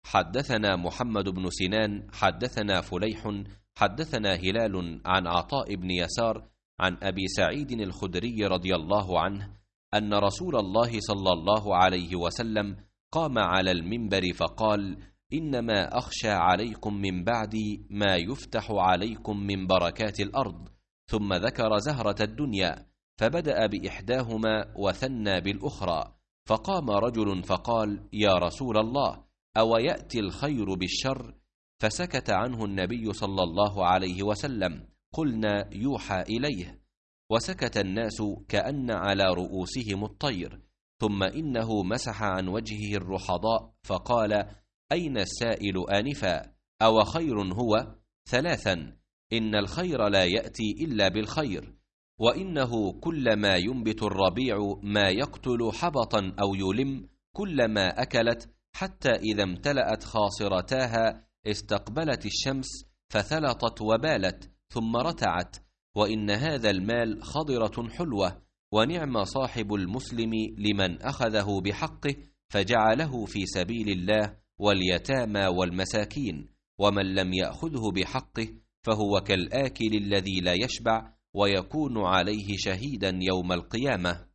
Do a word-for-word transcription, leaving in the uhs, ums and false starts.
حدثنا محمد بن سنان حدثنا فليح حدثنا هلال عن عطاء بن يسار عن أبي سعيد الخدري رضي الله عنه أن رسول الله صلى الله عليه وسلم قام على المنبر فقال: إنما أخشى عليكم من بعدي ما يفتح عليكم من بركات الأرض. ثم ذكر زهرة الدنيا، فبدأ بإحداهما وثنى بالأخرى، فقام رجل فقال: يا رسول الله، أو يأتي الخير بالشر؟ فسكت عنه النبي صلى الله عليه وسلم. قلنا: يوحى إليه. وسكت الناس كأن على رؤوسهم الطير. ثم إنه مسح عن وجهه الرحضاء فقال: أين السائل آنفا؟ أو خير هو؟ ثلاثا: إن الخير لا يأتي إلا بالخير، وإنه كلما ينبت الربيع ما يقتل حبطا أو يلم، كلما أكلت حتى إذا امتلأت خاصرتاها استقبلت الشمس فثلطت وبالت ثم رتعت. وإن هذا المال خضرة حلوة، ونعم صاحب المسلم لمن أخذه بحقه فجعله في سبيل الله واليتامى والمساكين، ومن لم يأخذه بحقه فهو كالآكل الذي لا يشبع ويكون عليه شهيدا يوم القيامة.